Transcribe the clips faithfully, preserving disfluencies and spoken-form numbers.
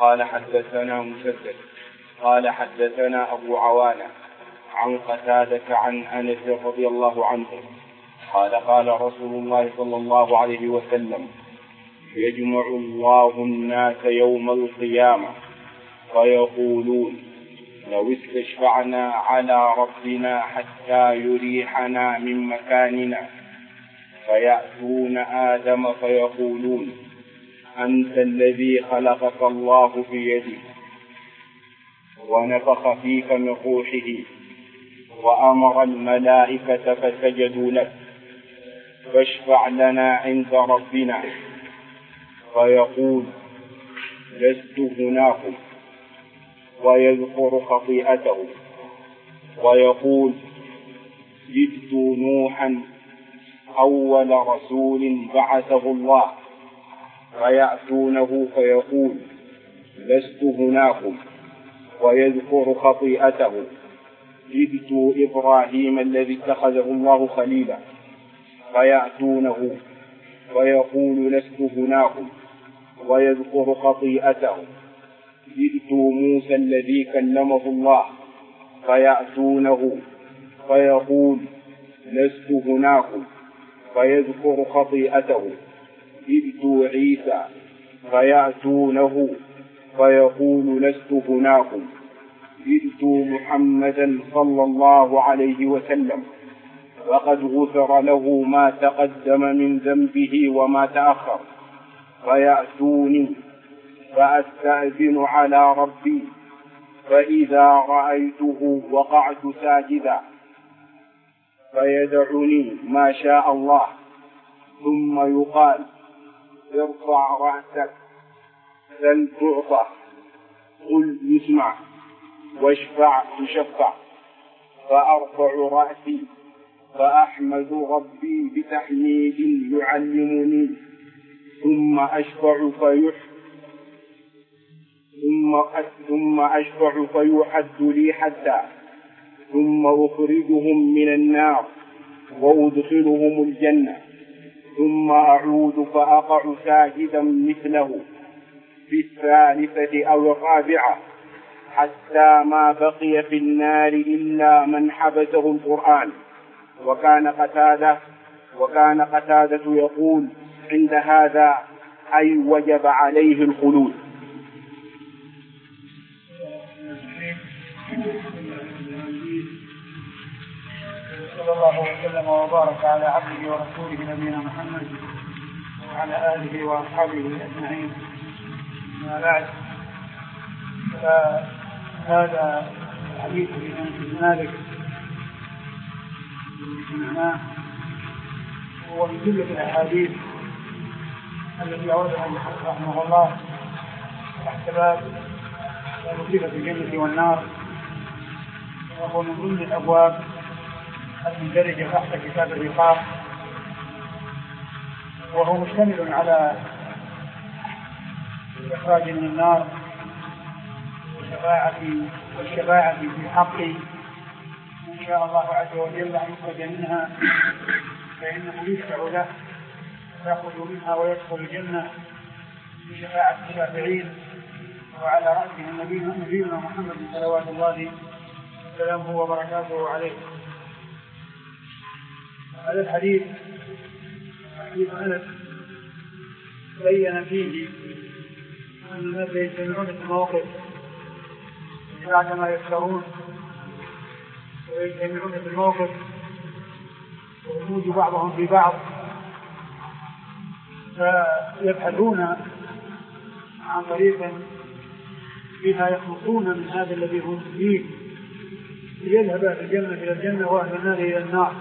قال حدثنا مسدد قال حدثنا أبو عوانة عن قتادة عن أنس رضي الله عنه قال قال رسول الله صلى الله عليه وسلم: يجمع الله الناس يوم القيامة فيقولون: لو استشفعنا على ربنا حتى يريحنا من مكاننا، فيأتون آدم فيقولون: أنت الذي خلقك الله بيده ونفخ فيك من روحه وأمر الملائكة فسجدوا لك، فاشفع لنا عند ربنا. فيقول: لست هناكم، ويذكر خطيئته، ويقول: جئت نوحا أول رسول بعثه الله، فيأتونه فيقول: لست هناكم، ويذكر خطيئته، جئت إبراهيم الذي اتخذه الله خليلا، فيأتونه ويقول: لست هناكم، ويذكر خطيئته، جئت موسى الذي كلمه الله، فيأتونه فيقول: لست هناكم، فيذكر خطيئته، جئت عيسى، فيأتونه فيقول: لست هناكم، جئت محمدا صلى الله عليه وسلم، وقد غفر له ما تقدم من ذنبه وما تأخر، فيأتوني فأستأذن على ربي، فإذا رأيته وقعت ساجدا، فيدعني ما شاء الله، ثم يقال: ارفع رأسك سل تعطى، قل يسمع، واشفع تشفع. فأرفع رأسي فأحمد ربي بتحميد يعلمني، ثم أشفع فيح ثم ثم أشفع فيحد لي حدا، ثم أخرجهم من النار وأدخلهم الجنة، ثم أعود فأقع ساجدا مثله في الثالثة أو الرابعة، حتى ما بقي في النار إلا من حبسه القرآن. وكان قتادة وكان قتادة يقول عند هذا: أي وجب عليه الخلود. صلى الله وسلم وبارك على عبده ورسوله نبينا محمد وعلى آله وأصحابه أجمعين. ما بعد، فهذا الحديث في أنس مالك معناه هو من جملة الأحاديث التي أوردها المحقق رحمه الله تحت باب مصيبة الجنة والنار، وهو من ضمن الأبواب المندرجة تحت كتاب الرقاق، وهو مشتمل على الإخراج من النار والشفاعة والشفاعة في حقه، إن شاء الله عز وجل أن يخرج منها فإنه يشفع له يخرج منها ويدخل الجنة بشفاعة الشافعين، وعلى رأسه نبينا محمد صلوات الله وسلامه وبركاته عليه. هذا الحديث حديث أنس بين فيه أن الناس يجتمعون في الموقف بعدما يفترون، ويجتمعون في الموقف ويموج بعضهم في بعض، فيبحثون عن طريق فيها يخلصون من هذا الذي هم فيه ليذهب أهل الجنة إلى الجنة وأهل النار إلى النار.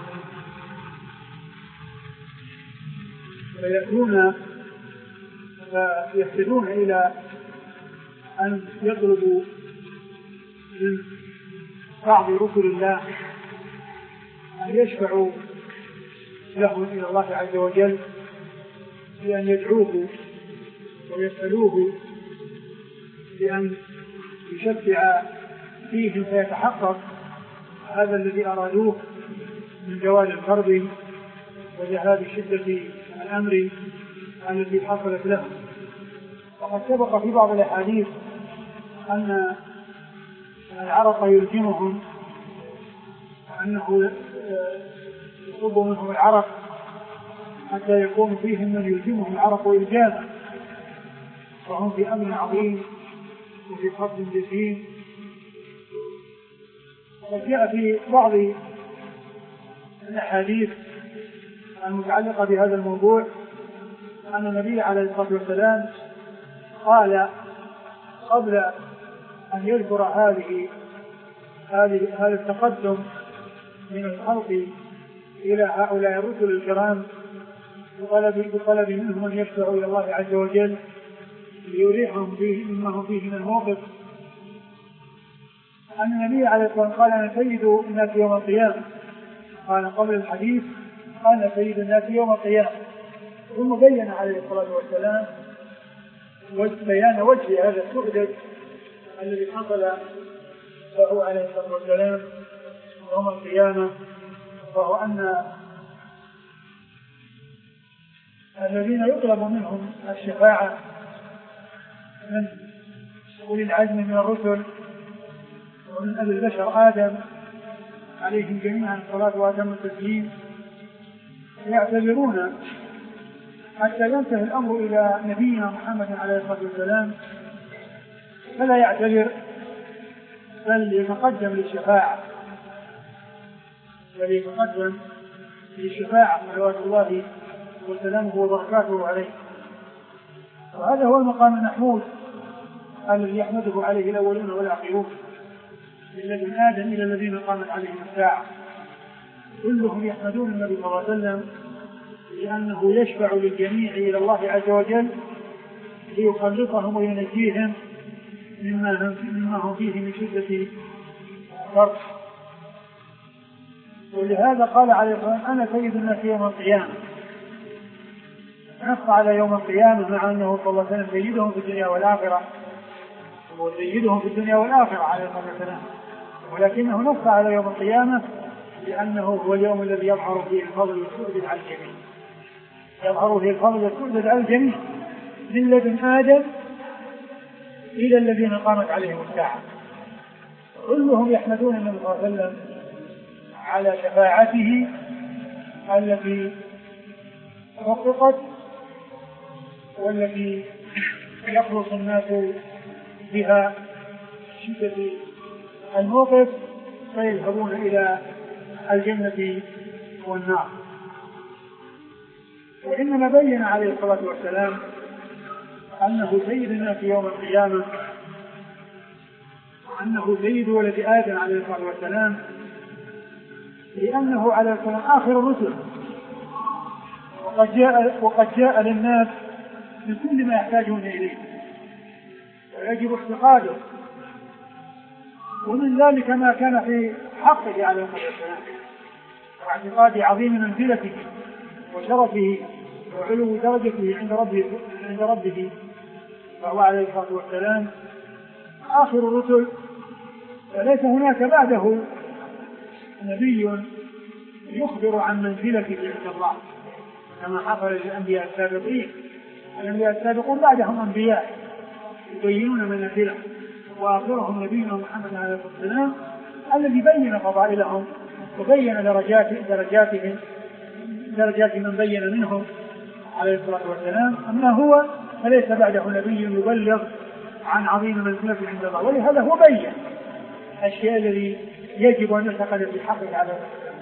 فيأتون فيحتاجون إلى أن يطلبوا من بعض رسل الله أن يشفعوا لهم إلى الله عز وجل بأن يدعوه ويسألوه بأن يشفع فيهم فيتحقق هذا الذي أرادوه من زوال الكرب وذهاب شدة الأمر التي حصلت له. وقد سبق في بعض الأحاديث أن العرق يلجمهم، وأنه يصب منهم العرق حتى يكون فيهم من يلجمهم العرق إلجاما، وهم في أمن عظيم وفي فضل جسيم. وجاء في بعض الأحاديث المتعلقة بهذا الموضوع أن النبي عليه الصلاة والسلام قال قبل أن يذكر هذه هذا التقدم من الخلق إلى هؤلاء الرسل الكرام بطلب, بطلب منهم أن يشفعوا إلى الله عز وجل ليريحهم فيه مما هم فيه من الموقف، أن النبي عليه الصلاة والسلام قال أنا سيد الناس يوم القيامة، قال قبل الحديث أنا سيد الناس يوم القيامة، ثم بين عليه الصلاة والسلام بيان وجه هذا السؤدد الذي حصل له عليه الصلاة والسلام يوم القيامة، وهو أن الذين يطلب منهم الشفاعة من أولي العزم من الرسل ومن أبي البشر آدم عليهم جميعا الصلاة وأتم التسليم يعتذرون حتى ينتهي الأمر إلى نبينا محمد عليه الصلاة والسلام، فلا يعتذر بل يتقدم للشفاعة بل يتقدم للشفاعة صلوات الله وسلامه وبركاته عليه. وهذا هو المقام المحمود الذي يحمده عليه الأولون والآخرون من لدن آدم إلى الذين قامت عليهم الساعة، كلهم يحمدون النبي صلى الله عليه وسلم لأنه يشفع للجميع إلى الله عز وجل ليخلصهم وينجيهم مما هم فيه من شدة الضرب. ولهذا قال عليه الصلاة والسلام أنا سيد الناس يوم القيامة، نص على يوم القيامة مع أنه صلى الله عليه وسلم سيدهم في الدنيا والآخرة وسيدهم في الدنيا والآخرة عليه الصلاة والسلام، ولكنه نص على يوم القيامة لأنه هو اليوم الذي يظهر فيه الفضل والسؤدد على الجميع، يظهر فيه الفضل والسؤدد على الجميع من لدن آدم إلى الذين قامت عليهم الساعة، كلهم يحمدون النبي صلى الله عليه وسلم على شفاعته التي حققت والتي يخلص الناس بها شدة الموقف فيذهبون إلى الجنة والنار. وإنما بين عليه الصلاة والسلام أنه سيد الناس يوم القيامة، أنه سيد ولد آدم عليه الصلاة والسلام، لأنه عليه الصلاة والسلام آخر الرسل، وقد جاء, وقد جاء للناس من كل ما يحتاجون إليه ويجب افتقاده، ومن ذلك ما كان في حقه عليه الصلاة والسلام واعتقاد عظيم منزلته وشرفه وعلو درجته عند ربه, عند ربه فهو عليه الصلاة والسلام آخر الرسل، فليس هناك بعده نبي يخبر عن منزلته عند الله كما حصل للأنبياء السابقين. الأنبياء السابقون بعدهم أنبياء يبينون منازلهم، وآخرهم نبينا محمد عليه الصلاة والسلام الذي بين فضائلهم وبين درجات درجاتهم درجات من بين منهم عليه الصلاة والسلام. أما هو فليس بعده نبي يبلغ عن عظيم منزلته عند الله، ولهذا هو بين الشيء الذي يجب أن يعتقد في حقه على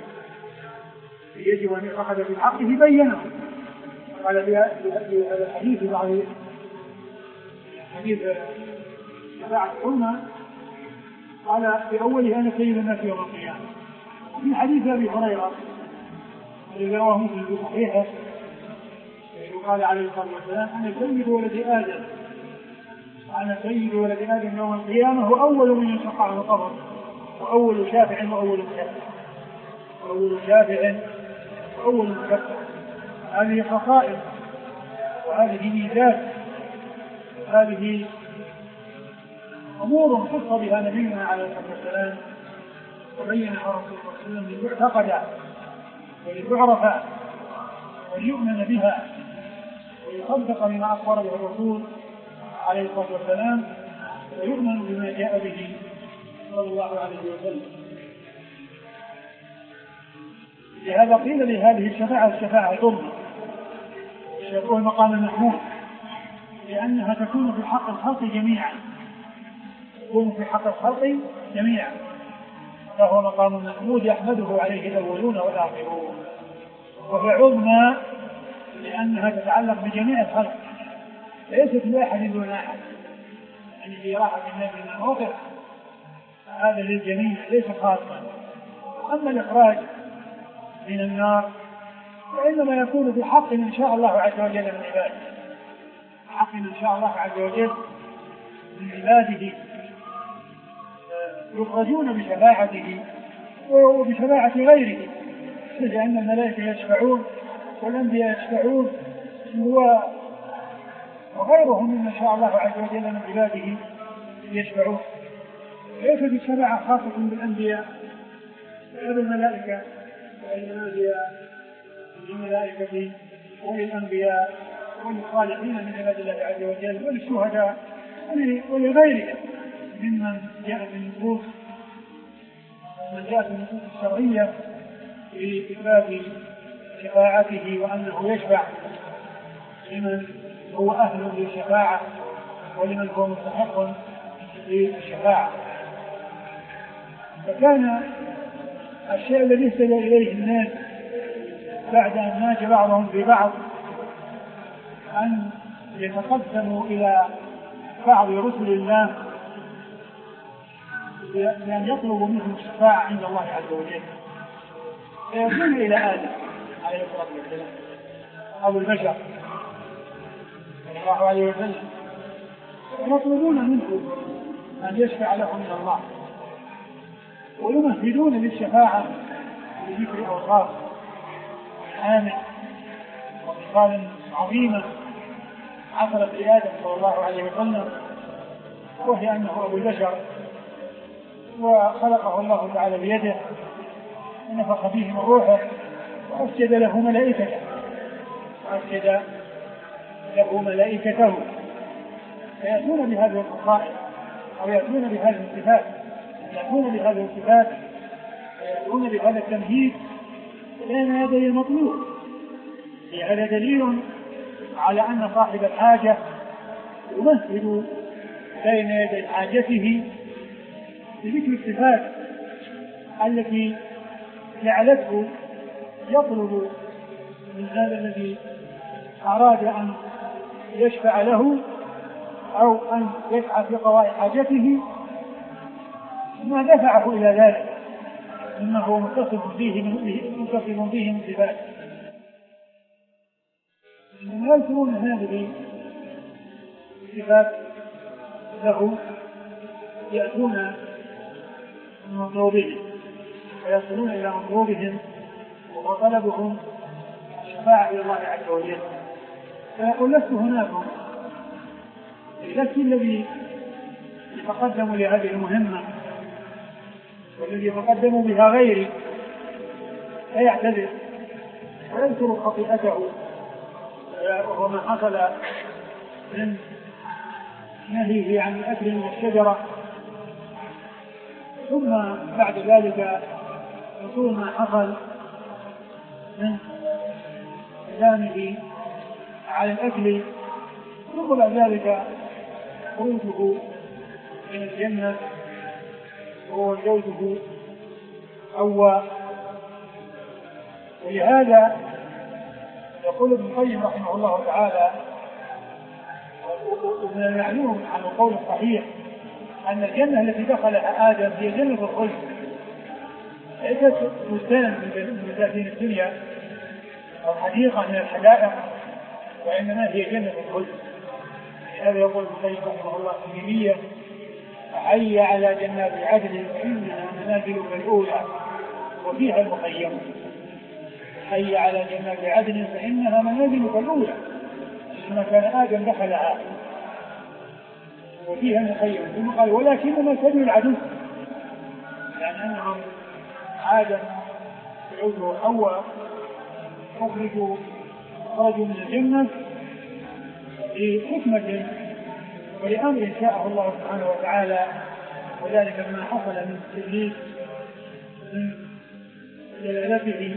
يجب أن يعتقد في حقه بينه. قال في هذا الحديث بعض حديث شفاعة الأمة قال في أوله أنا سيد الناس يوم القيامة. في حديث أبي هريرة الذي رواه مسلم في صحيحه قال عليه الصلاة والسلام أنا سيد ولد آدم أنا سيد ولد آدم يوم القيامة، هو أول من يشق عن القبر وأول شافع وأول مشفع وأول شافع وأول مشفع. هذه خصائص وهذه ميزات وهذه أمور خص بها نبينا عليه الصلاة والسلام وبينها رسول الله صلى الله عليه وسلم لتعتقد ولتعرف وليؤمن بها ويصدق بما أخبر به الرسول عليه الصلاة والسلام ويؤمن بما جاء به صلى الله عليه وسلم. لهذا قيل لهذه الشفاعة الشفاعة العظمى، يشرفه المقام المحمود، لأنها تكون في حق الخلق جميعا، تكون في حق الخلق جميعا، فهو مقام محمود يحمده عليه الأولون والآخرون. وهي عظمى لأنها تتعلق بجميع الخلق، ليست لأحد دون أحد، يعني في راحة الناس من الموقف هذا للجميع ليس خاصا. أما الإخراج من النار فإنما يكون بحق إن شاء الله عز وجل من عباده، حق إن شاء الله عز وجل من عباده يخرجون بشفاعته وبشفاعة غيره، لأن الملائكة يشفعون والأنبياء يشفعون وغيرهم من شاء الله عز وجل من عباده يشفعون. ليس الشفاعة خاصة بالأنبياء ولا بالملائكة، وإنما هي للملائكة وللأنبياء وللصالحين من عباد الله عز وجل وللشهداء ولغيرهم ممن جاء من نصوص من جاء في النصوص الشرعية في إثبات شفاعته وأنه يشفع لمن هو أهل للشفاعة ولمن هو مستحق للشفاعة. فكان الشيء الذي استدى إليه الناس بعد أن ناجى بعضهم ببعض أن يتقدموا إلى بعض رسل الله بأن يطلبوا منهم الشفاعة عند الله عز وجل، فيكون إلى آدم عليه الصلاة والسلام أبو البشر صلى الله عليه وسلم، يطلبون منه أن يشفع لهم من الله، ويمهدون للشفاعة بذكر أوصاف آمن وخصال عظيمة حصلت لآدم صلى الله عليه وسلم، وهي أنه أبو البشر وخلقه الله تعالى بيده ونفخ فيه من روحه وأسجد له ملائكته وأسجد له ملائكته فيأتون بهذه الخصائص أو يأتون بهذه الصفات يأتون بهذه الصفات ويأتون بهذا التمهيد بين يدي المطلوب. هذا دليل على أن صاحب الحاجة يمهد بين يدي حاجته بذكر الصفات التي جعلته يطلب من هذا الذي أراد أن يشفع له أو أن يسعى في قضاء حاجته ما دفعه إلى ذلك إنه متصف فيه متصف فيه من صفات. من يذكرون هذه الصفات له يأتون من مطلوبهم ويصلون إلى مطلوبهم وطلبهم الشفاعة إلى الله عز وجل، فيقول لست هناكم، لست الذي يتقدم لهذه المهمة والذي يتقدم بها غيري، فيعتذر ويذكر خطيئته وهو ما حصل من نهيه عن الأكل من الشجرة، ثم بعد ذلك يقول ما حصل من كلامه على الأكل، ثم بعد ذلك خروجه من الجنة وهو زوجه حواء. ولهذا يقول ابن القيم رحمه الله تعالى ومن المعلوم عن القول الصحيح أن الجنة التي دخلها آدم هي جنة الخلد، ليست بستان من بساتين الدنيا أو حديقة من الحدائق، وإنما هي جنة الخلد. هذا يقول ابن القيم رحمه الله في النية: حي على جنات عدن فإنها منازلك الأولى وفيها المخيم. حي على جنات عدن فإنها منازلك الأولى، لما كان آدم دخلها وفيها المخيم. ثم قال: ولكنما سبيل العدو، يعني أنهم آدم يعود حواء أخرجوا خرجوا من الجنة لحكمة ولأمر شاءه الله سبحانه وتعالى، وذلك ما حصل من إبليس من دلالته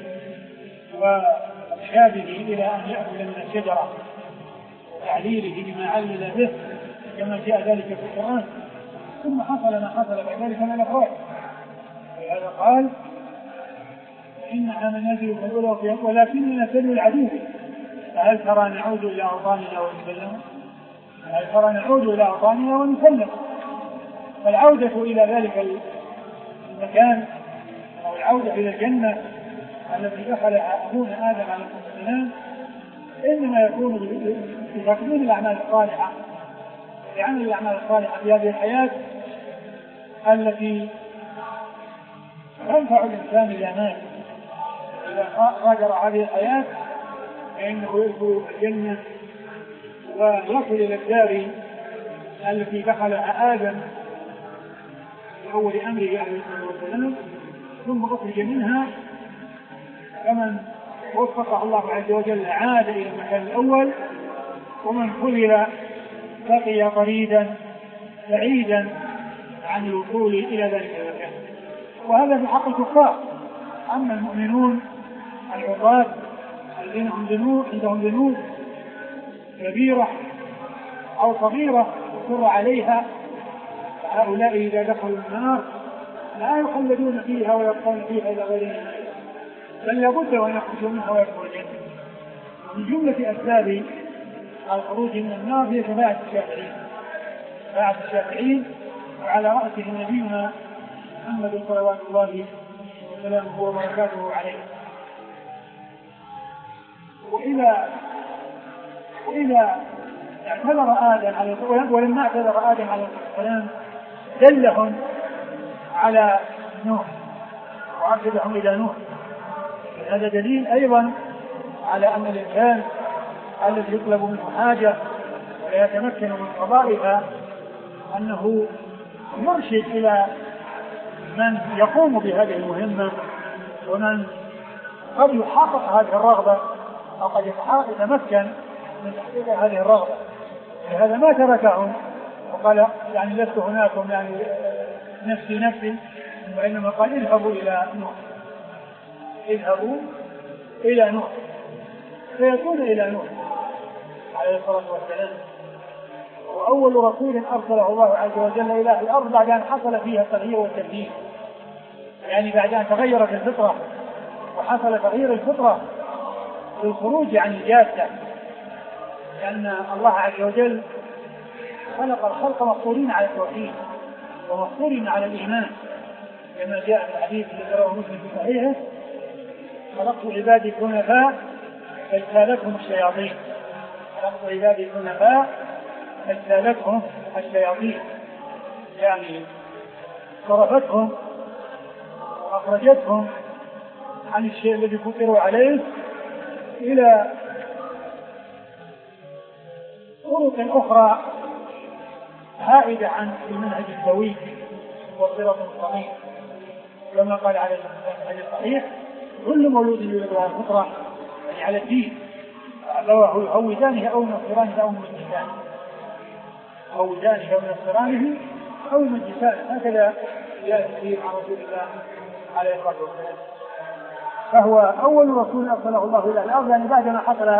وإرشاده إلى أن يأكل من الشجرة وتعليله بما علل به كما جاء ذلك في القرآن، ثم حصل ما حصل بعد ذلك من الأفراد. ولهذا قال إنها منازل فالأولى ولكننا نسلم العدو، فهل ترى نعود إلى أوطاننا ونسلم؟ هل ترى نعود إلى أوطاننا ونسلم؟ فالعودة إلى ذلك المكان أو العودة إلى الجنة التي دخلها أبونا آدم عليه السلام إنما يكون بتقديم الأعمال الصالحة، بعمل الأعمال الصالحة في هذه الحياة التي تنفع الإنسان إذا مات. إذا غادر هذه الحياة فإنه يدخل الجنة ويصل إلى الدار التي دخلها آدم في أول أمره عليه الصلاة والسلام، ثم أخرج منها فمن وفقه الله عز وجل عاد إلى المكان الأول، ومن خذل بقي طريدا بعيدا عن الوصول إلى ذلك المكان. وهذا في حق الكفار. أما المؤمنون العصاة الذين عندهم ذنوب كبيرة أو صغيرة يصر عليها، هؤلاء إذا دخلوا النار لا يخلدون فيها ويبقون فيها إلى غير نهاية، بل لابد أن يخرجوا منها ويدخلوا الجنة. من جملة أسباب الخروج من النار هي شفاعة الشافعين، شفاعة الشافعين وعلى رأسه نبينا محمد صلوات الله وسلامه وبركاته عليه. وإذا وإذا اعتذر آدم عليه السلام، ولما اعتذر آدم عليه السلام دلهم على نوح وأرشدهم إلى نوح. هذا دليل أيضا على أن الإنسان الذي يطلب منه حاجة ولا يتمكن من قضائها أنه يرشد إلى من يقوم بهذه المهمة، ومن قد يحقق هذه الرغبة أو قد يتمكن من تحقيق هذه الرغبة. لهذا ما تركهم وقال يعني لست هناكم يعني نفسي نفسي، وإنما قال اذهبوا إلى نوح، اذهبوا إلى نوح، فيكون إلى نوح عليه الصلاة والسلام. وأول رسول أرسله الله عز وجل إلى الأرض بعد أن حصل فيها التغيير والتبديل، يعني بعد أن تغيرت الفطرة وحصل تغيير الفطرة بالخروج عن الجادة، لأن الله عز وجل خلق الخلق مفطورين على التوحيد ومفطورين على الإيمان، كما جاء في الحديث الذي رواه مسلم في صحيحه: خلقت عبادي حنفاء فاجتالتهم الشياطين، خلقت عبادي حنفاء فاجتالتهم الشياطين، يعني صرفتهم وأخرجتهم عن الشيء الذي فطروا عليه إلى طرق أخرى هائدة عن المنهج السوي والصراط المستقيم، كما قال عليه الحديث الصحيح: كل مولود يولد على الفطرة، يعني على الدين، أبواه يهودانه أو ينصرانه أو يمجسانه، يهودانه أو ينصرانه أو يمجسانه، هكذا جاء الحديث عن رسول الله عليه الصلاة والسلام. فهو أول رسول أرسله الله إلى الأرض، يعني بعدما حصل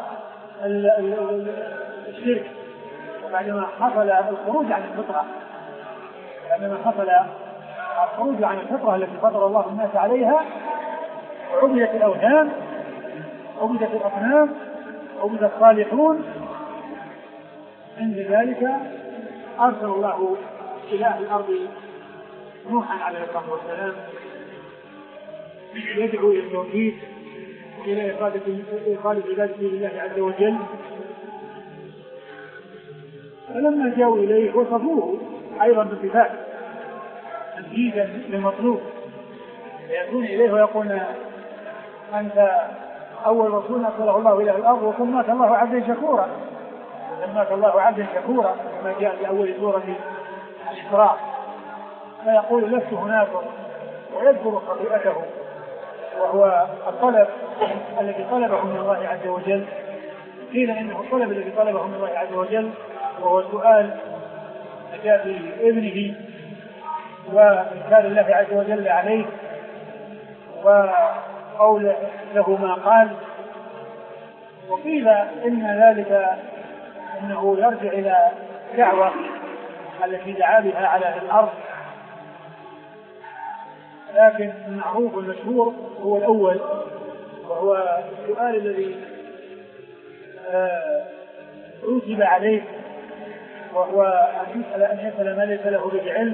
الشرك وبعدما حصل الخروج عن الفطرة، بعدما حصل الخروج عن الفطرة التي فطر الله الناس عليها، عبدت الأوثان، عبدت الأصنام، عبد الصالحون. عند ذلك أرسل الله إلى أهل الأرض نوحا عليه الصلاة والسلام يدعو إلى التوحيد وإلى إخالة عبادته لله عز وجل. فلما جاءوا إليه وصفوه أيضا بصفات تنفيذا للمطلوب، يأتون إليه ويقول: أنت أول رسول أرسله الله إلى الأرض وسماك الله عبدا شكورا، سماك الله عبدا شكورا كما جاء في أول سورة الإسراء. فيقول: لست هناكم، ويذكر خطيئته، وهو الطلب الذي طلبه من الله عز وجل. قيل إنه الطلب الذي طلبه من الله عز وجل وهو سؤال نجاة ابنه وإنكار الله عز وجل عليه وقول له ما قال. وقيل إن ذلك أنه يرجع إلى دعوة التي دعا بها على الأرض، لكن المعروف والمشهور هو الأول، وهو السؤال الذي أوجب عليه، وهو أن يسأل أن يسأل ما ليس له به علم.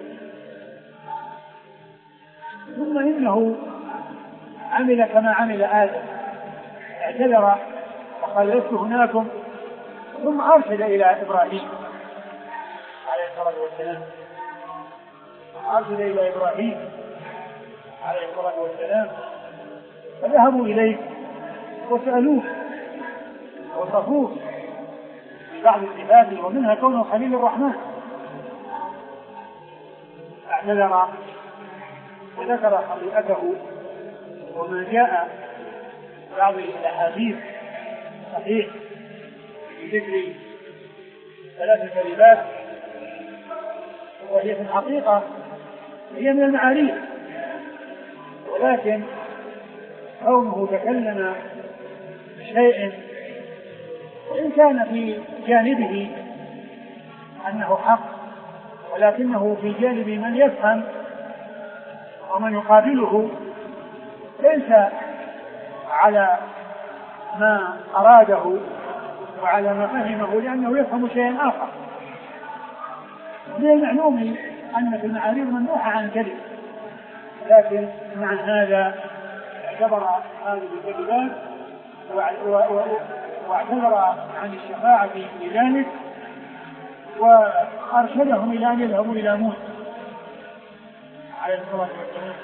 ثم إنه عمل كما عمل آدم، اعتذر وقال لست هناكم، ثم أرشد إلى إبراهيم عليه الصلاة والسلام، أرشد إلى إبراهيم عليه الصلاة والسلام، فذهبوا إليه وسألوه وصفوه في بعض صفاته، ومنها كونه خليل الرحمن. اعتذر وذكر خطيئته، وما جاء في بعض الأحاديث صحيح في ذكر ثلاث كلمات، وهي في الحقيقة هي من المعاريف، ولكن كونه تكلم بشيء وإن كان في جانبه أنه حق، ولكنه في جانب من يفهم ومن يقابله ليس على ما أراده وعلى ما فهمه، لأنه يفهم شيئا آخر. من المعلوم أن في المعاريض ممنوحة عن الكذب، لكن مع هذا اعتبر هذه الكذبات واعتذر عن الشفاعة في ذلك، وأرشدهم إلى أن يذهبوا إلى موسى عليه الصلاة والسلام،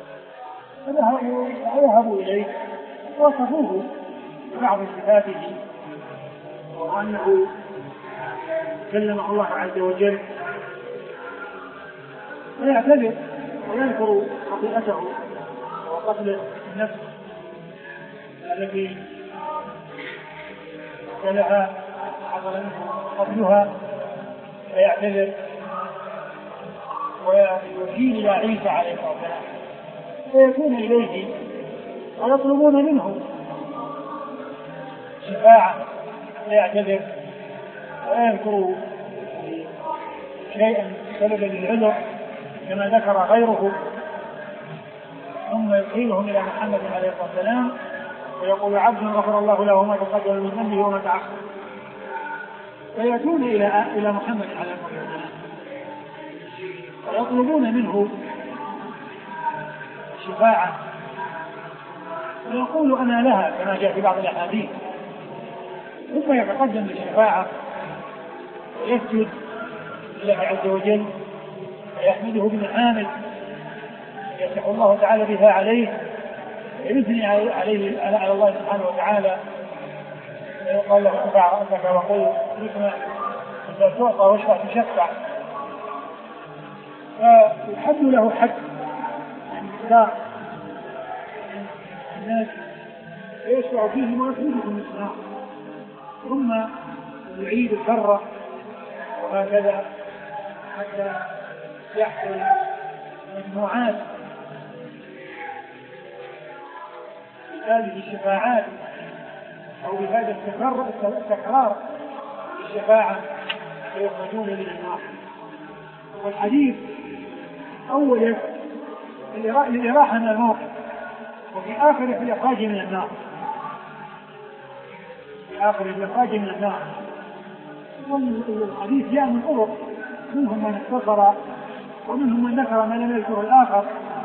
فذهبوا إليه وصفوه ببعض صفاته، وأنه كلمه الله عز وجل، ويعتذر ويذكر خطيئته وقتل النفس التي قتلها حصل منه قتلها، فيعتذر ويشير إلى عيسى عليه الصلاة والسلام، فيكون إليه ويطلبون منه شفاعة، فيعتذر ويذكر شيئا سببا للعذر كما ذكر غيره، ثم يقيلهم إلى محمد عليه الصلاة والسلام ويقول عبد غفر الله له ما تقدم من ذنبه وما تأخر، فيأتون إلى إلى محمد عليه الصلاة والسلام ويطلبون منه الشفاعة، ويقول أنا لها كما جاء في بعض الأحاديث، ثم يتقدم بالشفاعة ويسجد لله عز وجل ويحمده بمحامد يفتح الله تعالى بها عليه، ويثني عليه على الله سبحانه وتعالى، ويقال له ارفع رأسك وقل اسمع إذا تعطى واشفع تشفع، فيحد له حد الإسلام الناس ويشفع فيهم ويخرجهم من النار، ثم يعيد الكرة وهكذا حتى يحصل مجموعات بهذه الشفاعات أو بهذا التكرار الشفاعة فيخرجون من النار. والحديث أولا الإراحة من الموت، وفي آخر في الإخراج من النار، في آخر الإخراج من النار. والحديث جاء من طرق، منهم من اختصر ومنهم من ذكر ما لم يذكر الآخر،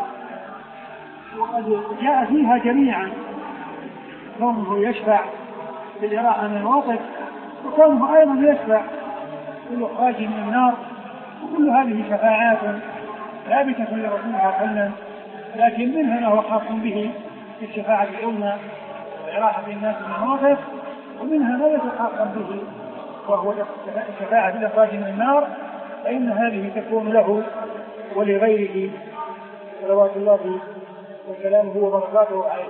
وقد جاء فيها جميعا كونه يشفع بالإراحة من الموقف، وكونه أيضا يشفع بالإخراج من النار، وكل هذه شفاعات ثابتة لرسول الله صلى الله عليه وسلم، لكن منها ما هو خاص به في الشفاعة العظمى وإراحة الناس من الموقف، ومنها ما ليس خاصا به وهو الشفاعة بالإخراج من النار، فإن هذه تكون له ولغيره صلوات الله وسلامه وبركاته عليه.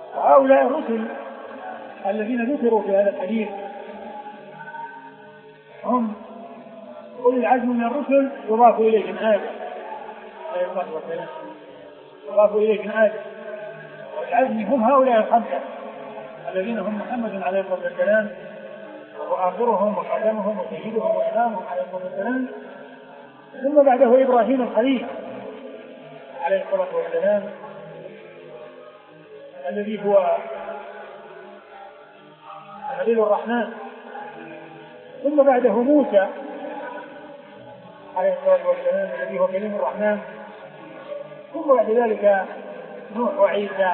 وهؤلاء الرسل الذين ذكروا في هذا الحديث هم أولي العزم من الرسل يضاف إليهم آدم عليه الصلاة والسلام، يضاف إليهم آدم، والعزم هم هؤلاء الخمسة الذين هم محمد عليه الصلاة والسلام وآخرهم وخاتمهم وسيدهم وإمامهم عليه الصلاة والسلام، ثم بعده إبراهيم الخليل عليه الصلاة والسلام الذي هو خليل الرحمن، ثم بعده موسى عليه الصلاة والسلام الذي هو كليم الرحمن، ثم بعد ذلك نوح وعيسى.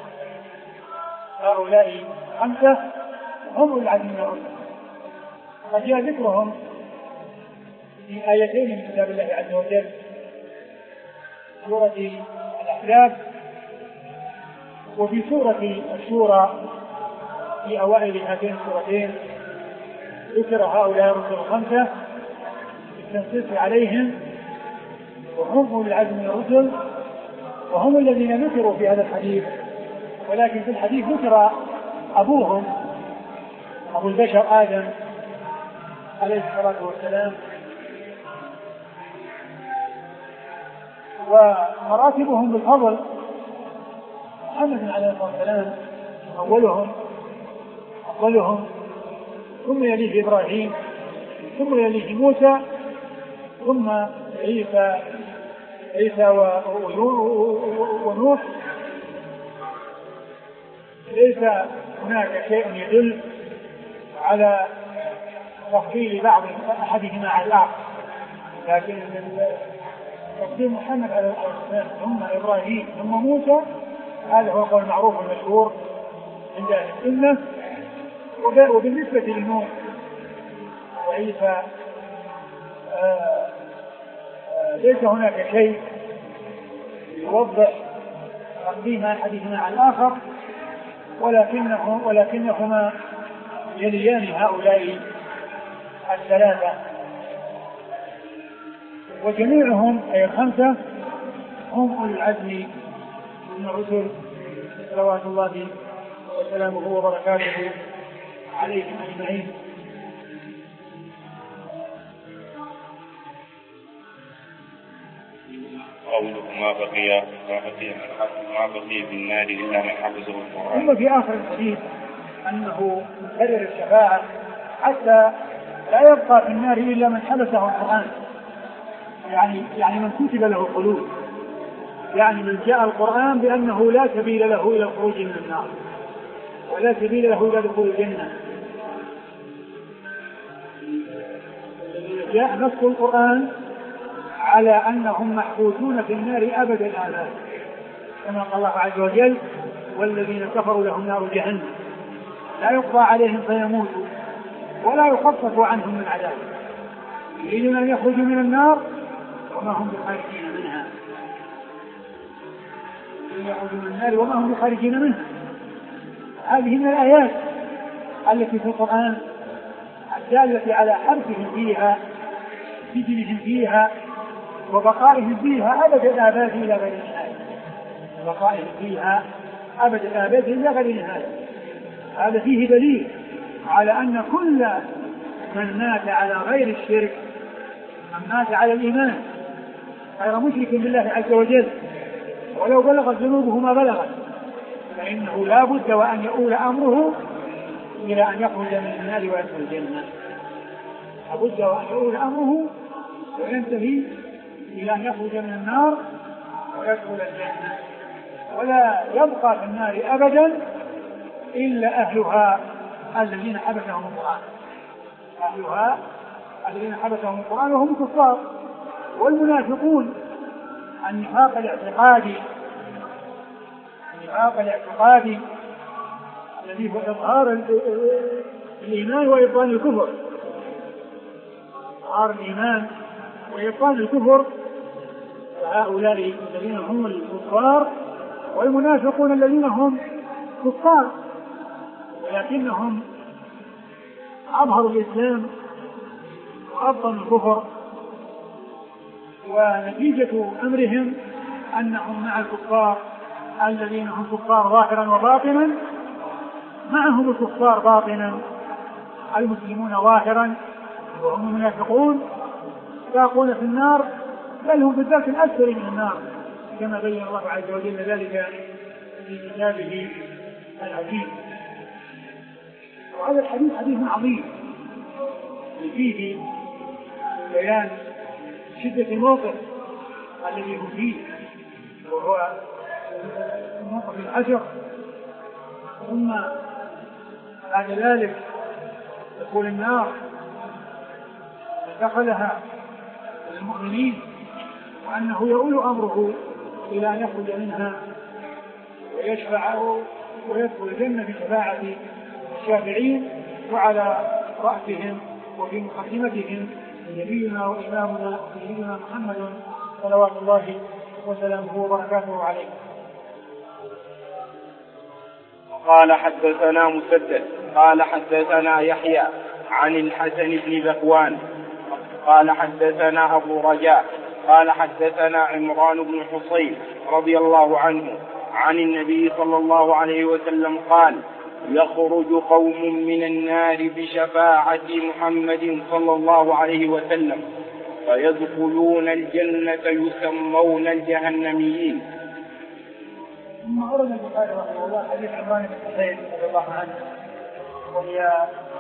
هؤلاء خمسة هم العزم من الرسل، قد جاء ذكرهم في آيتين من كتاب الله عز وجل، سورة الأحزاب وفي سورة الشورى في أوائل هاتين السورتين ذكر هؤلاء الرسل الخمسة بالتنصيص عليهم، وهم أولي العزم من الرسل، وهم الذين ذكروا في هذا الحديث، ولكن في الحديث ذكر أبوهم أبو البشر آدم عليه الصلاة والسلام، ومراتبهم بالفضل محمد عليه الصلاة والسلام أولهم أولهم، ثم يليه إبراهيم، ثم يليه موسى، ثم عيسى عيسى ونوح. ليس هناك شيء يدل على تفضيل بعض أحدهما على الآخر، لكن تفضيل محمد عليه الصلاة والسلام ثم إبراهيم ثم موسى هذا هو القول المعروف والمشهور عند أهل السنة. وبالنسبة لنوح وعيسى آه آه ليس هناك شيء يوضح تقديم أحدهما على الآخر، ولكنه ولكنهما يليان هؤلاء الثلاثة، وجميعهم أي الخمسة هم أولي العزم من الرسل صلوات الله وسلامه وبركاته عليهم أجمعين. قوله ما بقي ما بقي ما بقي في النار إلا من حفظه القرآن. ثم في آخر الحديث أنه مكرر الشفاعة حتى لا يبقى في النار إلا من حبسه القرآن، يعني يعني من كتب له الخلود، يعني من جاء القرآن بأنه لا سبيل له إلى الخروج من النار ولا سبيل له إلى دخول الجنة. جاء نص القرآن على أنهم محبوسون في النار أبد الآباد، كما قال الله عز وجل والذين كفروا لهم نار جهنم لا يقضى عليهم فيموتوا ولا يخفف عنهم من عذاب، يريدون أن يخرجوا من النار وما هم بخارجين منها، يخرجوا من النار وما هم بخارجين منها. هذه من الآيات التي في القرآن الدالة على حرفهم فيها سجنهم فيها وبقائهم فيها أبد الآباد إلى غير نهاية، بقائهم فيها أبد الآباد إلى غير نهاية. هذا فيه دليل على أن كل من مات على غير الشرك، من مات على الإيمان غير مشرك بالله عز وجل ولو بلغت ذنوبه ما بلغت، فإنه لا بد وأن يؤول أمره إلى أن يخرج من النار ويدخل الجنة، لا بد وأن يؤول أمره وينتهي إلى أن يخرج من النار ويدخل الجنة، ولا يبقى في النار أبدا إلا أهلها الذين حبسهم القرآن، أهلها الذين حبسهم القرآن وهم كفار. والمنافقون النفاق الاعتقادي النفاق الاعتقادي الذي هو إظهار الإيمان وإبطان الكفر، إظهار الإيمان وإبطان الكفر، فهؤلاء الذين هم الكفار، والمنافقون الذين هم كفار ولكنهم أظهروا الإسلام وأبطنوا الكفر، ونتيجة أمرهم أنهم مع الكفار الذين هم كفار ظاهرا وباطنا، معهم الكفار باطنا، المسلمون ظاهرا وهم المنافقون ساقون في النار، بل هم في الدرك الأسفل من النار كما بين الله عز وجل ذلك في كتابه العزيز. وهذا الحديث حديث عظيم فيه بيان شدة الموقف الذي هم فيه، وهو موقف الحجر. ثم بعد ذلك دخول النار دخلها المؤمنين، وأنه يؤول أمره إلى أن يخرج منها ويشفع ويدخل الجنة بشفاعة الشافعين، وعلى رأسهم وفي مقدمتهم نبينا وإمامنا سيدنا محمد صلوات الله وسلامه وبركاته عليه. قال حدثنا مسدد قال حدثنا يحيى عن الحسن بن ذكوان قال حدثنا أبو رجاء قال حدثنا عمران بن حصين رضي الله عنه عن النبي صلى الله عليه وسلم قال: يخرج قوم من النار بشفاعة محمد صلى الله عليه وسلم فيدخلون الجنة يسمون الجهنميين. ثم أورد البخاري رحمه الله حديث عمران بن حصين رضي الله عنه، وهي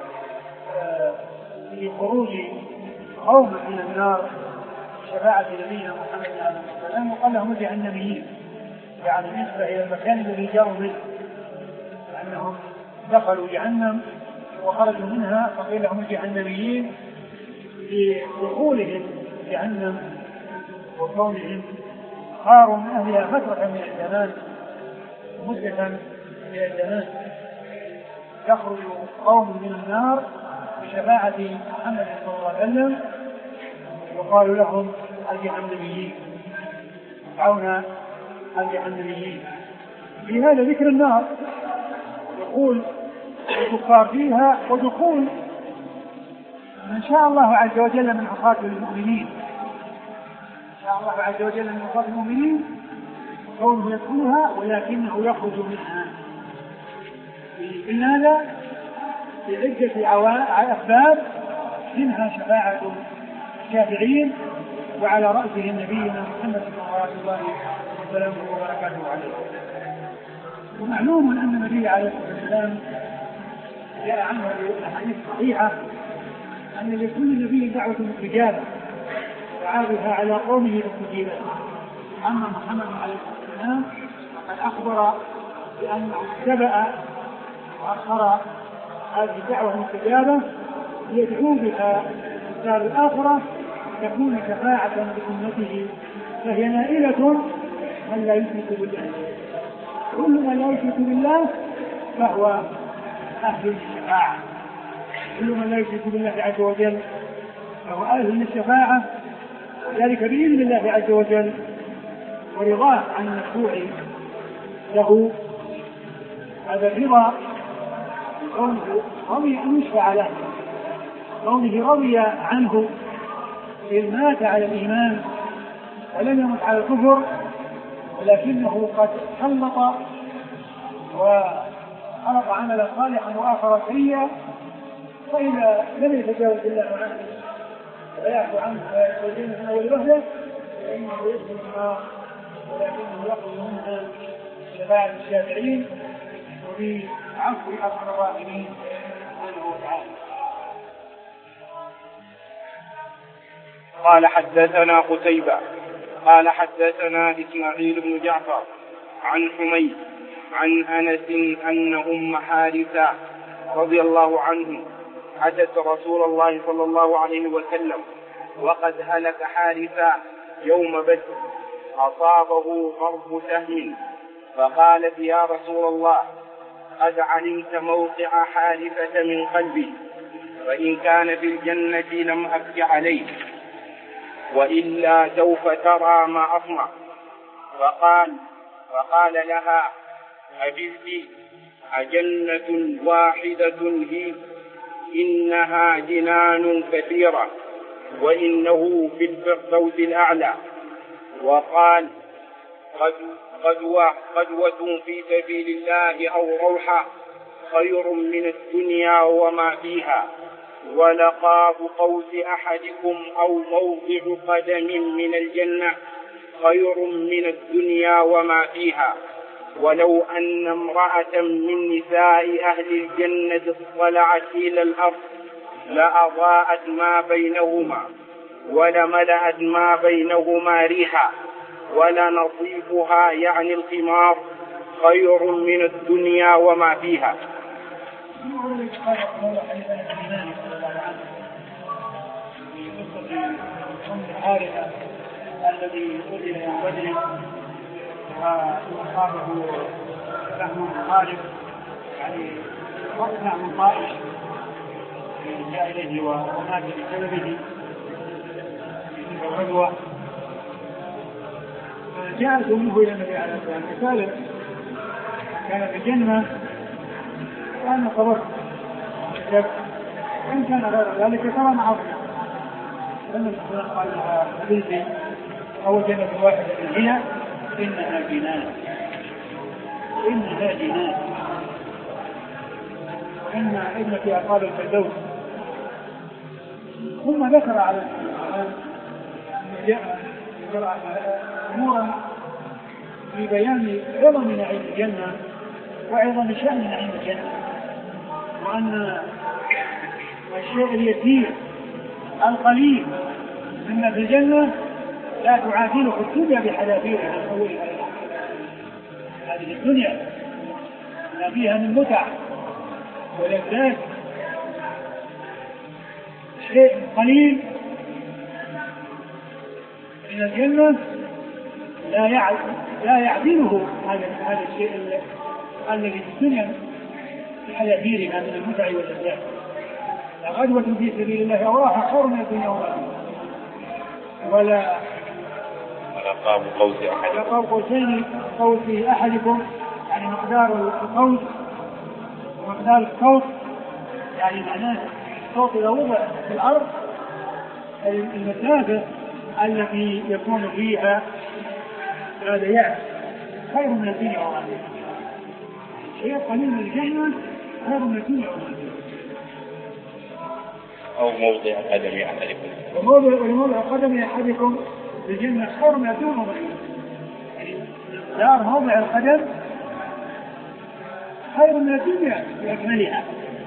في خروج قوم من النار بشفاعة نبينا محمد عليه السلام، وقال لهم الجهنميين، يعني نسبة إلى المكان الذي جروا منه، لأنهم دخلوا جهنم وخرجوا منها فقيل لهم الجهنميين لدخولهم جهنم وكونهم صاروا من أهلها فترة من الزمان مدة من الزمان. يخرج قوم من النار بشفاعة محمد صلى الله عليه وسلم وقالوا لهم الجهنميين، دعونا الجهنميين. في هذا ذكر النار، دخول الكفار فيها ودخول من شاء الله عز وجل من عصاة المؤمنين، شاء الله عز وجل من عصاة المؤمنين كونه يدخلها ولكنه يخرج منها. لماذا؟ بعدة أسباب، منها شفاعة الشافعين، وعلى رأسهم نبينا محمد صلى الله عليه وسلم وبركاته عليه. ومعلوم أن النبي عليه الصلاة والسلام جاء عنه الحديث صحيحة أن لكل نبي دعوة مستجابة وعارضها على قومه بالمستجابة. أما محمد عليه الصلاة والسلام فقد أخبر بأنه اتبع وأخر هذه الدعوة المستجابة يدعو بها الدار الآخرة تكون شفاعة لأمته، فهي نائلة من لا يشرك بالله. كل من لا يشرك بالله فهو أهل الشفاعة، كل من لا يشرك بالله عز وجل فهو أهل الشفاعة، ذلك بإذن الله عز وجل ورضاه عن المشروع له. هذا الرضا كونه رضي أن يشفع له، كونه رضي عنه إذ مات على الإيمان ولم يمت على الكفر، ولكنه قد سلط وخلق عملا صالحا وآخر سيئا، فإذا لم يتجاوز الله عنه ويعفو عنه ويستجيب من أول وهلة فإنه يدخل النار، ولكنه يخرج منها شفاعة الشافعين وبعفو أرحم الراحمين سبحانه وتعالى. قال حدثنا قتيبة قال حدثنا إسماعيل بن جعفر عن حميد عن أنس أن أم حارثة رضي الله عنه أتت رسول الله صلى الله عليه وسلم وقد هلك حارثة يوم بدر، أصابه ضرب سهم، فقالت: يا رسول الله، قد علمت موقع حارثة من قلبي، وإن كان في الجنة لم أبك عليه، وإلا سوف ترى ما أصنع. فقال فقال لها: أجلتي، أجنة واحدة هي، إنها جنان كثيرة، وإنه في الفردوس الأعلى. وقال: غدوة في سبيل الله أو روحة خير من الدنيا وما فيها، ولقاب قوس أحدكم أو موضع قدم من الجنة خير من الدنيا وما فيها. ولو أن امرأة من نساء أهل الجنة اطلعت إلى الأرض لأضاءت ما بينهما ولملأت ما بينهما ريحا ولنصيفها يعني الخمار خير من الدنيا وما فيها. الذي قتل يوم بدر وأصابه لحم خالد يعني مصنع من طائش جاء إليه ومات بسببه في الغزوة، فجاءت أمه إلى النبي عليه الصلاة والسلام قالت كان في الجنة وأنا صبرت إن كان غير ذلك ترى معصية. لما قال لها حبيبي أول جنة واحدة هنا إنها جنان إنها جنان إن إن في أقال الفردوس. ثم ذكر على جاء أمورا في بيان عظم نعيم الجنة وعظم شأن نعيم الجنة، وأن الشيء اليسير القليل مما في الجنة لا تعادله الدنيا بحذافيرها من أولها إلى آخرها. هذه الدنيا ما فيها من متع ولذات شيء قليل من الجنة لا لا يعدله هذا هذا الشيء الذي في الدنيا بحذافيرها من المتع واللذات. غدوة في سبيل الله أراها خير من الدنيا وما فيها. ولا ولقاب قوس أحدكم لقاب قوسين قوس أحدكم يعني مقدار القوس ومقدار الصوت، يعني معناه الصوت إذا وضع في الأرض المسافة التي يكون فيها هذا يعني خير من الدنيا وما فيها. شيء قليل من الجنة خير من الدنيا وما فيها. أو موضع قدم أحدكم وموضع قدم أحدكم في الجنة خير من الدنيا وما فيها. دار موضع القدم خير من الدنيا بأكملها.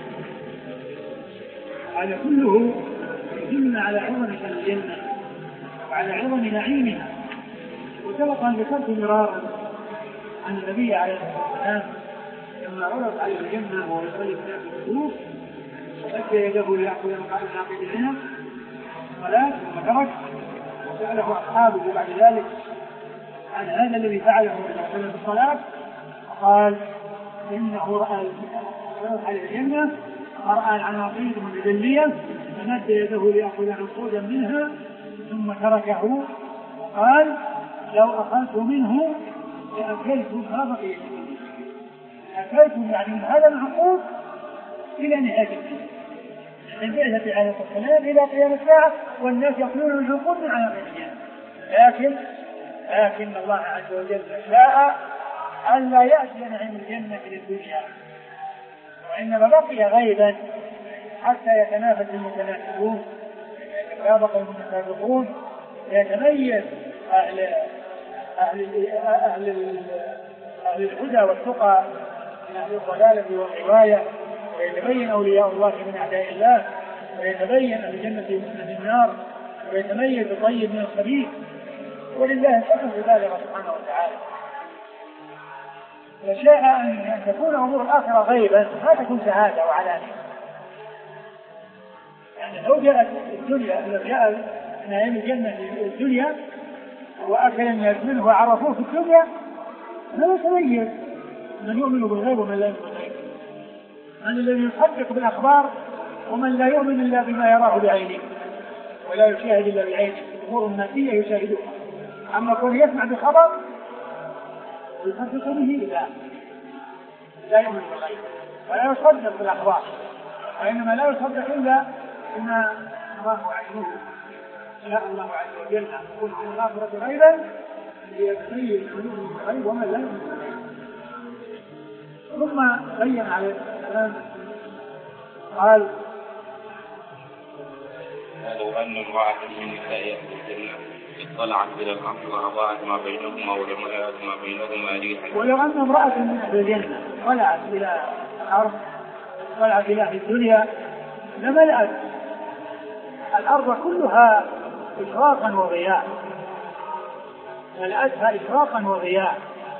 هذا كله يدلنا على عظم الجنة وعلى عظم نعيمها. وسبق أن ذكرت مرارا عن النبي عليه الصلاة والسلام لما عرض عليه الجنة وهو يصلي في الصفوف وأدى يده ليأخذ مقعد ناقض العنب صلاة ثم ترك، وسأله أصحابه بعد ذلك عن هذا الذي فعله في الصلاة قال إنه رأى على الجنة رأى العناقيد المتجلية فمد يده ليأخذ عنقودا منها ثم تركه قال لو أخذت منه لأكلت ما بقي أكلت يعني من هذا العنقود إلى نهاية الدنيا من بعثة عليه الصلاة والسلام إلى قيام الساعة والناس يأكلون العنقود من عناقيد الجنة. لكن لكن الله عز وجل شاء أن لا يأتي نعيم الجنة إلى الدنيا، وإنما بقي غيبا حتى يتنافس المتنافسون ويتسابق المتسابقون ويتميز أهل أهل أهل أهل الهدى والتقى من أهل الضلالة والغواية، ويتبين أولياء الله من أعداء الله، ويتبين أهل الجنة من النار، ويتميز الطيب من الخبيث، ولله الحكم في ذلك سبحانه وتعالى. فشاء أن تكون أمور الآخرة غيبا ما تكون شهادة وعلانية. يعني لو جاءت الدنيا لو جاء نعيم الجنة في الدنيا وأكل الناس منه وعرفوه في الدنيا لا يتميز من يؤمن بالغيب ومن لا يؤمن بالغيب، من الذي يصدق بالأخبار ومن لا يؤمن إلا بما يراه بعينه ولا يشاهد إلا بعينه. أمور الناسية يشاهدوها، أما كون يسمع بخبر يصدق به لا لا يؤمن بالغيب ولا يصدق بالأخبار، وإنما لا يصدق إلا بما الله عينه شاء الله عز وجل أن تكون في الآخرة غيبا ليبين من يؤمن بالغيب ومن لا يؤمن بالغيب. ثم بين عليه السلام قال لو أن امرأة من نساء أهل الجنة اطلعت إلى الأرض وأضاءت ما بينهما ولملأت ما بينهما ريحا. ولو أن امرأة من أهل الجنة طلعت إلى الأرض طلعت إلى أهل الدنيا لملأت الأرض كلها إشراقا وضياء، ملأتها إشراقا وضياء،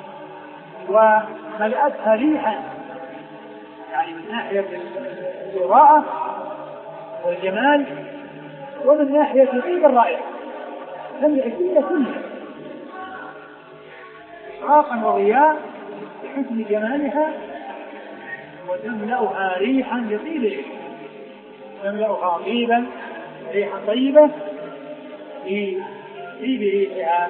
وملأتها ريحا، يعني من ناحية الإضاءة والجمال ومن ناحية طيب الرائحة، تملأ الدنيا كلها إشراقا وضياء بحسن جمالها، وتملأها ريحا لطيب الريح، تملأها طيبا ريحا طيبة لطيب ريحها.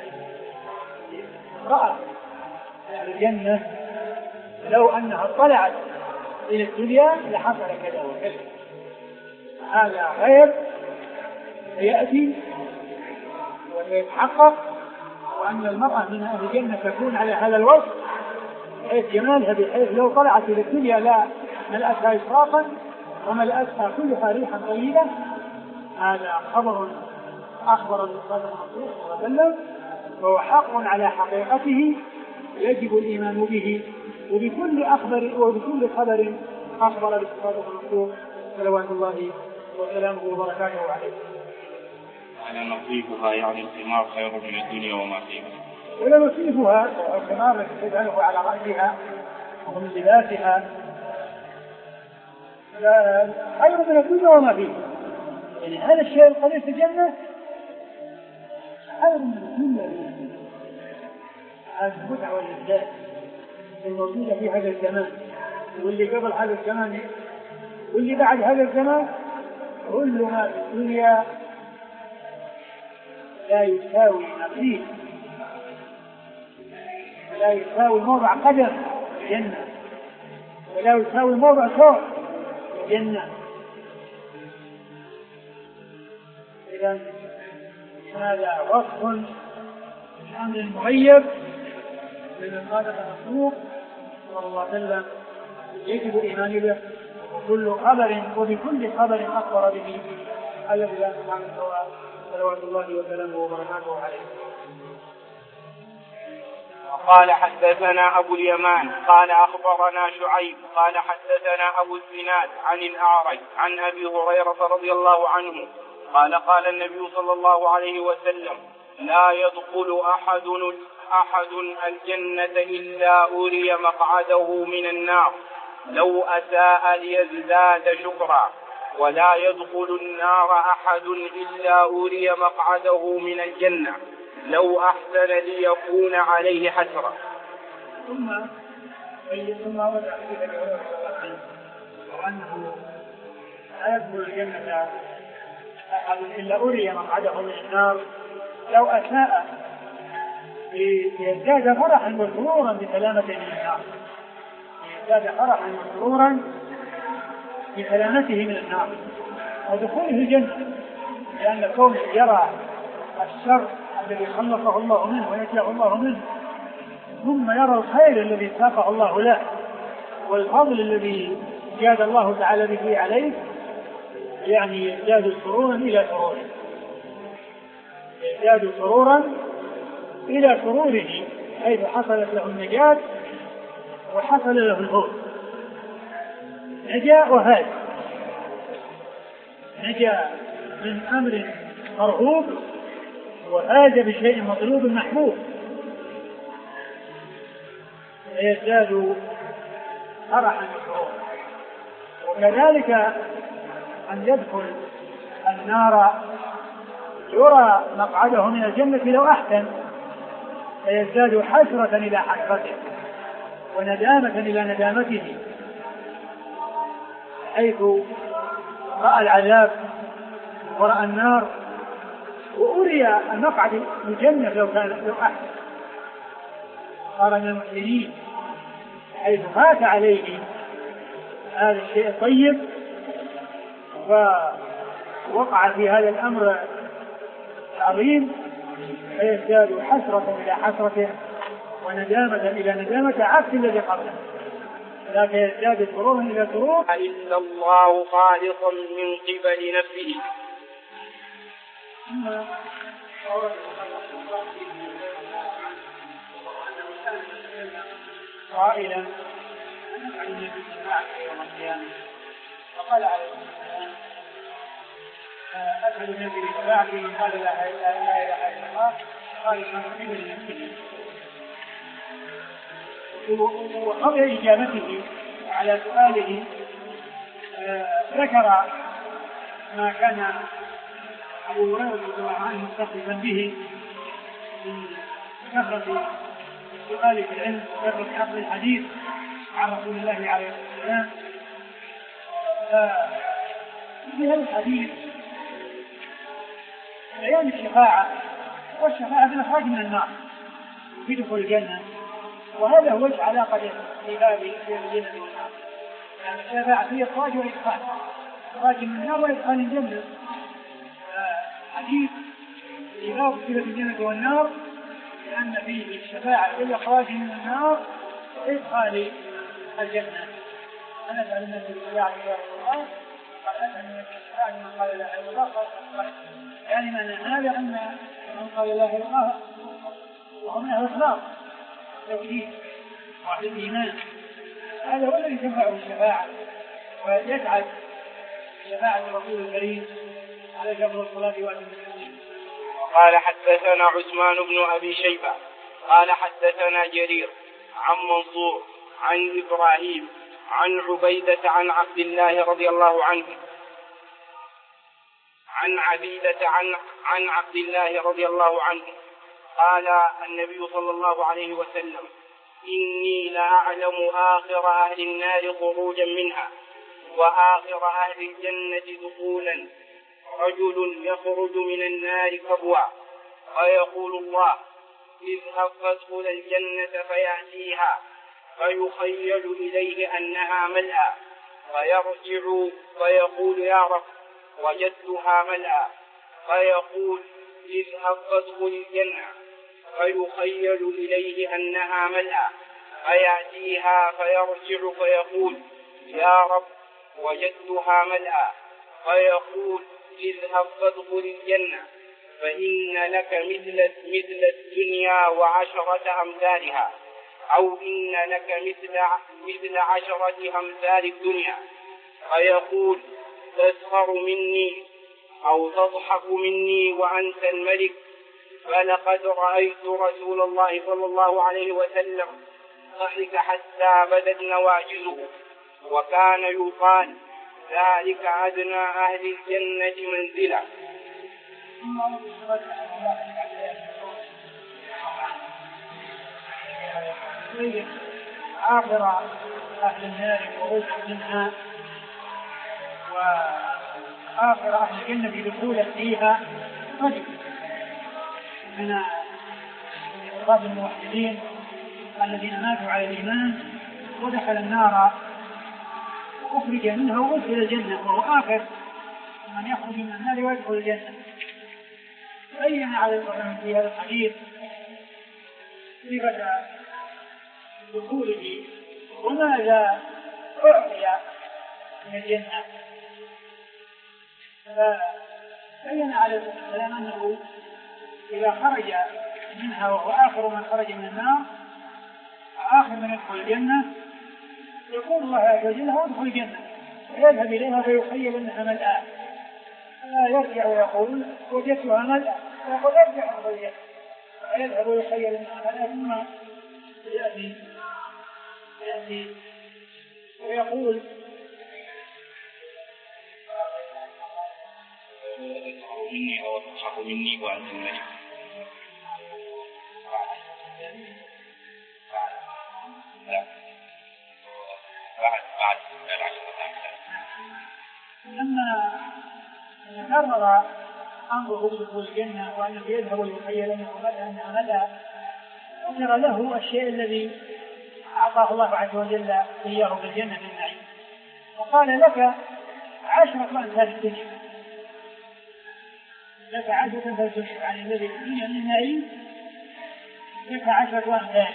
رأت أهل الجنة لو أنها اطلعت إلى الدنيا لحصل كذا وكذا. هذا خير سيأتي وسيتحقق، وأن المرأة من أهل الجنة تكون على هذا الوصف بحيث جمالها، بحيث لو طلعت إلى الدنيا لا ملأتها إشراقا وملأتها كلها ريحا طيبة. هذا خبر أخبر الرسول صلى الله عليه وسلم، وهو حق على حقيقته يجب الإيمان به، وبكل أخبر وبكل خبر أخبر بالصادق المصدوق صلوات الله وسلامه وبركاته عليه. أنا نصيبها يعني الثمار خير من الدنيا وما فيها. ولا نصيبها الثمار التي تجعله على رأسها ومن لباسها خير من الدنيا وما فيها. يعني هذا الشيء القليل في الجنة خير من الدنيا وما فيها. هذه المتعة واللذات الموجودة في هذا الزمان، واللي قبل هذا الزمان واللي بعد هذا الزمان، كل ما في الدنيا لا يساوي نصيب، لا يساوي موضع قدم في الجنة، ولا يساوي موضع ثوب في الجنة. إذن هذا وصف الأمر المغيب من الصادق المصدوق صلى الله عليه وسلم يجب الإيمان به، وكل خبر وبكل خبر أخبر به الذي لا سبحانه وتعالى صلوات الله وسلامه وبركاته عليه. قال حدثنا أبو اليمان قال أخبرنا شعيب قال حدثنا أبو الزناد عن الأعرج عن أبي هريرة رضي الله عنه قال قال النبي صلى الله عليه وسلم: لا يدخل أحد أحد الجنة إلا أري مقعده من النار لو أساء ليزداد شكرا، ولا يدخل النار أحد إلا أري مقعده من الجنة لو أحسن ليكون عليه حسرة. ثم ثم وضع في ذلك وأنه لا يدخل الجنة أحد إلا أري مقعده من النار لو أساء ليزداد فرحا وسرورا بسلامته من النار، يزداد فرحا وسرورا بسلامته من النار ودخوله الجنة، لأن كونه يرى الشر الذي خلصه الله منه ويتلاه الله منه، ثم يرى الخير الذي ساقه الله له والفضل الذي زاد الله تعالى به عليه، يعني يزداد سرورا إلى سروره، يزداد سرورا إلى سروره حيث حصلت له النجاة وحصل له الفوز. نجا وهاج، نجا من أمر مرهوب وهاج بشيء مطلوب محبوب، فيزداد فرحا وسرورا. وكذلك أن يدخل النار يرى مقعده من الجنة لو أحسن، فيزداد حسرة إلى حسرته وندامة إلى ندامته، حيث رأى العذاب ورأى النار وأري المقعد من الجنة لو كان لو أحسن، صار من المحسنين حيث فات عليه هذا الشيء الطيب ووقع في هذا الأمر العظيم، فيزداد حسرة إلى حسرته وندامة إلى ندامة عكس الذي قبله، لكن يزداد سرورا إلى سرور. إلا الله خالصا من قبل نفسه ثم أورد قائلا عن النبي معك يوم القيامة، فقال عليه السلام: أشهد النبي بشفاعتي من قال لا إله إلا الله قال ما نحب لنفسه. وقبل إجابته على سؤاله ذكر ما كان أبو هريرة رضي الله عنه متصفا به من كثرة سؤال في العلم وكثرة حفظ الحديث عن رسول الله عليه السلام. في هذا الحديث بيان الشفاعة، والشفاعة بالإخراج من النار في دخول الجنة، وهذا هو العلاقة لباب الجنة والنار. يعني الشفاعة هي إخراج وإدخال، إخراج من النار وإدخال الجنة. حديث لباب الجنة والنار لأن فيه الشفاعة في الإخراج من النار وإدخال الجنة. أنا أسأل الناس بالشفاعة يا رسول الله، قال أسأل الناس بالشفاعة من قال لا إله إلا الله قال يعني معنى هذا أن من قال لا إله إلا الله وهو من أهل الإخلاص التوحيد وأهل الإيمان، هذا هو الذي تنفعه الشفاعة ويسعد شفاعة الرسول الكريم على جبر الصلاة والسلام. قال حدثنا عثمان بن أبي شيبة قال حدثنا جرير عن منصور عن إبراهيم عن عبيدة عن عبد الله رضي الله عنه عن عبيدة عن عن عبد الله رضي الله عنه قال النبي صلى الله عليه وسلم: إني لأعلم آخر أهل النار خروجا منها وآخر أهل الجنة دخولا، رجل يخرج من النار كبوا فيقول الله: اذهب فادخل الجنة، فيأتيها فيخيل إليه أنها ملأى، فيرجع فيقول: يا رب وجدتها ملأى، فيقول: اذهب فادخل الجنة، فيخيل إليه أنها ملأى، فيأتيها فيرجع فيقول: يا رب وجدتها ملأى، فيقول: اذهب فادخل الجنة، فإن لك مثل مثل الدنيا وعشرة أمثالها، أو إن لك مثل مثل عشرة أمثال الدنيا. فيقول: تسخر مني أو تضحك مني وأنت الملك؟ فلقد رأيت رسول الله صلى الله عليه وسلم ضحك حتى بدت نواجذه، وكان يقال: ذلك أدنى أهل الجنة منزلا. آخر أهل النار خروجا منها وآخر أهل الجنة دخولا فيها رجل من أفراد الموحدين الذين ماتوا على الإيمان ودخل النار وأخرج منها وأدخل الجنة، وهو آخر من يخرج من النار ويدخل الجنة. بين على القرآن في هذا الحديث صفة دخوله وماذا أعطي من الجنة. فبين عليه السلام أنه إذا خرج منها وهو آخر من خرج من النار آخر من يدخل الجنة، يقول الله عز وجل: ادخل الجنة، ويذهب إليها فيخيل أنها ملأى، فيرجع ويقول: وجدتها ملأى، فيقول: ارجع ادخل الجنة، فيذهب ويخيل أنها ملأى، ثم يأتي يأتي ويقول: مني أو تضحك مني وأنت الملك. بعد بعد لما كرر أمره بدخول الجنة وأنه يذهب ويخيل أنه ملأ أنها ملأ، ذكر له الشيء الذي أعطاه الله عز وجل إياه في الجنة من النعيم، وقال: لك عشرة أمثال الدنيا، لك عشرة أمثال الدنيا، يعني الذي في الدنيا من النعيم لك عشرة أمثال،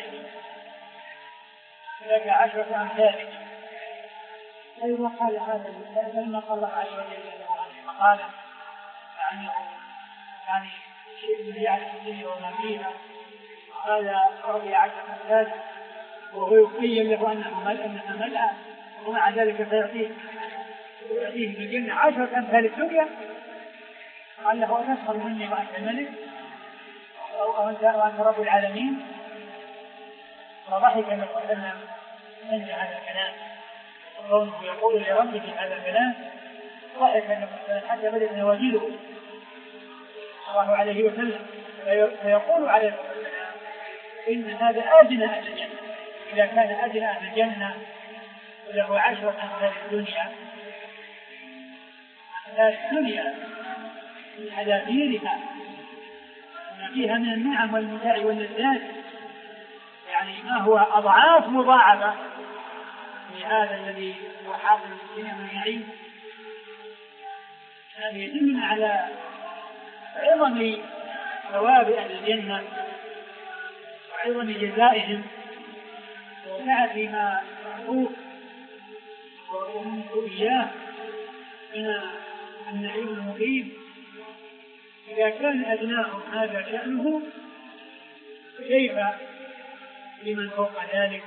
لك عشرة أمثال. أيضا قال هذا لما قال الله عز وجل قال عنه يعني شيء من يعرف الدنيا وما فيها، هذا رضي عشر أمثال وهو يبين له أنها ملأ، ومع ذلك فيعطيه يعطيه في الجنة عشرة أمثال الدنيا. قال له أتسخر مني وأنت الملك أو أنت رب العالمين؟ فضحك النبي صلى الله عليه وسلم من هذا الكلام، وكونه يقول لربه هذا الكلام ضحك النبي صلى الله عليه وسلم حتى بدت نواجذه صلى الله عليه وسلم، فيقول عليه الصلاة والسلام إن هذا أدنى أهل الجنة. إذا كان أدنى أهل الجنة له عشرة أمثال الدنيا، أمثال الدنيا من حذافيرها وما فيها من النعم والمتاع واللذات، يعني ما هو أضعاف مضاعفة لهذا الذي هو حاصل في الدنيا من يعيش. هذا يدلنا على عظم ثواب أهل الجنة وعظم جزائهم وسعة ما معروف وأمنوا إياه من النعيم المقيم. إذا كان أدناهم هذا شأنه كيف لمن فوق ذلك؟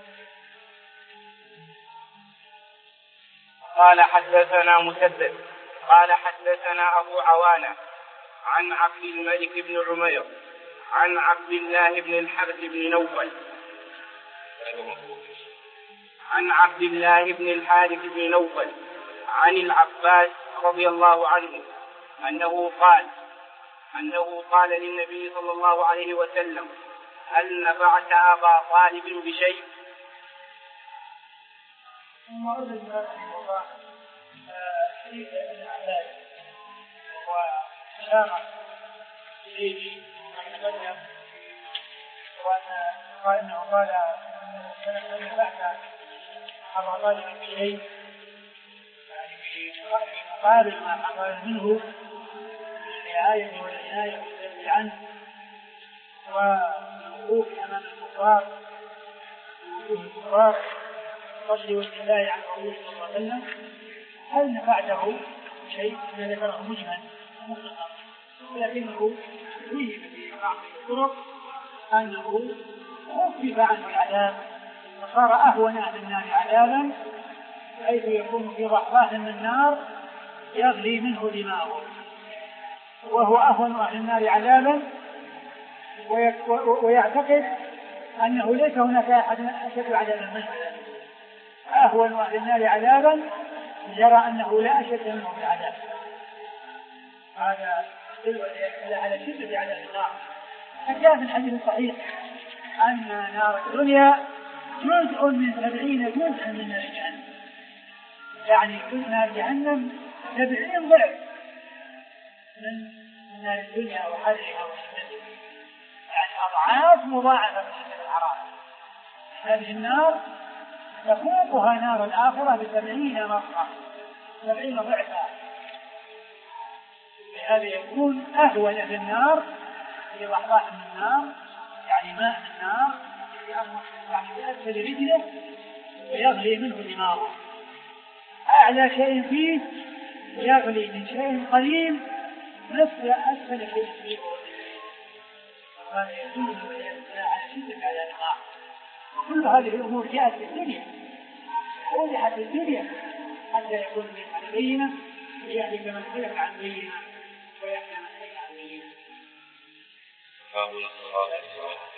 قال حدثنا مسدد قال حدثنا أبو عوانة عن عبد الملك بن عمير عن عبد الله بن الحارث بن نوفل عن عبد الله بن الحارث بن نوفل عن العباس رضي الله عنه أنه قال أنه قال للنبي صلى الله عليه وسلم: هل نفعت أبا طالب بشيء؟ ثم أرد رحمه الله حديث ابن عباس وإشارة إليه ما تقدم، وأن أنه قال هل نفعت أبا طالب بشيء، يعني في مقابل ما حصل منه الرعاية والعناية والدفع عنه والوقوف أمام الكفار ووجوه الكفار والرد والدفاع عن رسول صلى الله عليه وسلم. هل نفعته شيء؟ ما ذكره مجمل مختصر، ولكنه فيه في بعض الطرق أنه خفف عنه العذاب وصار أهون أهل النار عذابا، حيث يكون في ضحضاح من النار يغلي منه دماغه، وهو أهون أهل النار عذابا، ويعتقد أنه ليس هناك أحد أشد عذابا منه. أهون أهل النار عذابا يرى أنه لا أشد منه في العذاب. هذا يدل على شدة عذاب النار. فجاء في الحديث الصحيح أن نار الدنيا جزء من سبعين جزءا من نار جهنم، يعني نار جهنم سبعين ضعف من نار الدنيا وحرها وشدتها، يعني أضعاف مضاعفة من شدة الحرارة. هذه النار تفوقها نار الآخرة بسبعين مرة، سبعين ضعفا. لهذا يكون أهون في النار في ضحضاح من النار، يعني ماء من النار يعني بأسفل رجله ويغلي منه دماغه. أعلى شيء فيه يغلي من شيء قليل مثل أسفل شيء فيه. وهذا يدل على شدة على النار. كل هذه الأمور جاءت في الدنيا، وضحت في الدنيا حتى يكون من بينة ويهلك من هلك عن بينة ويحيى من هلك عن بينة.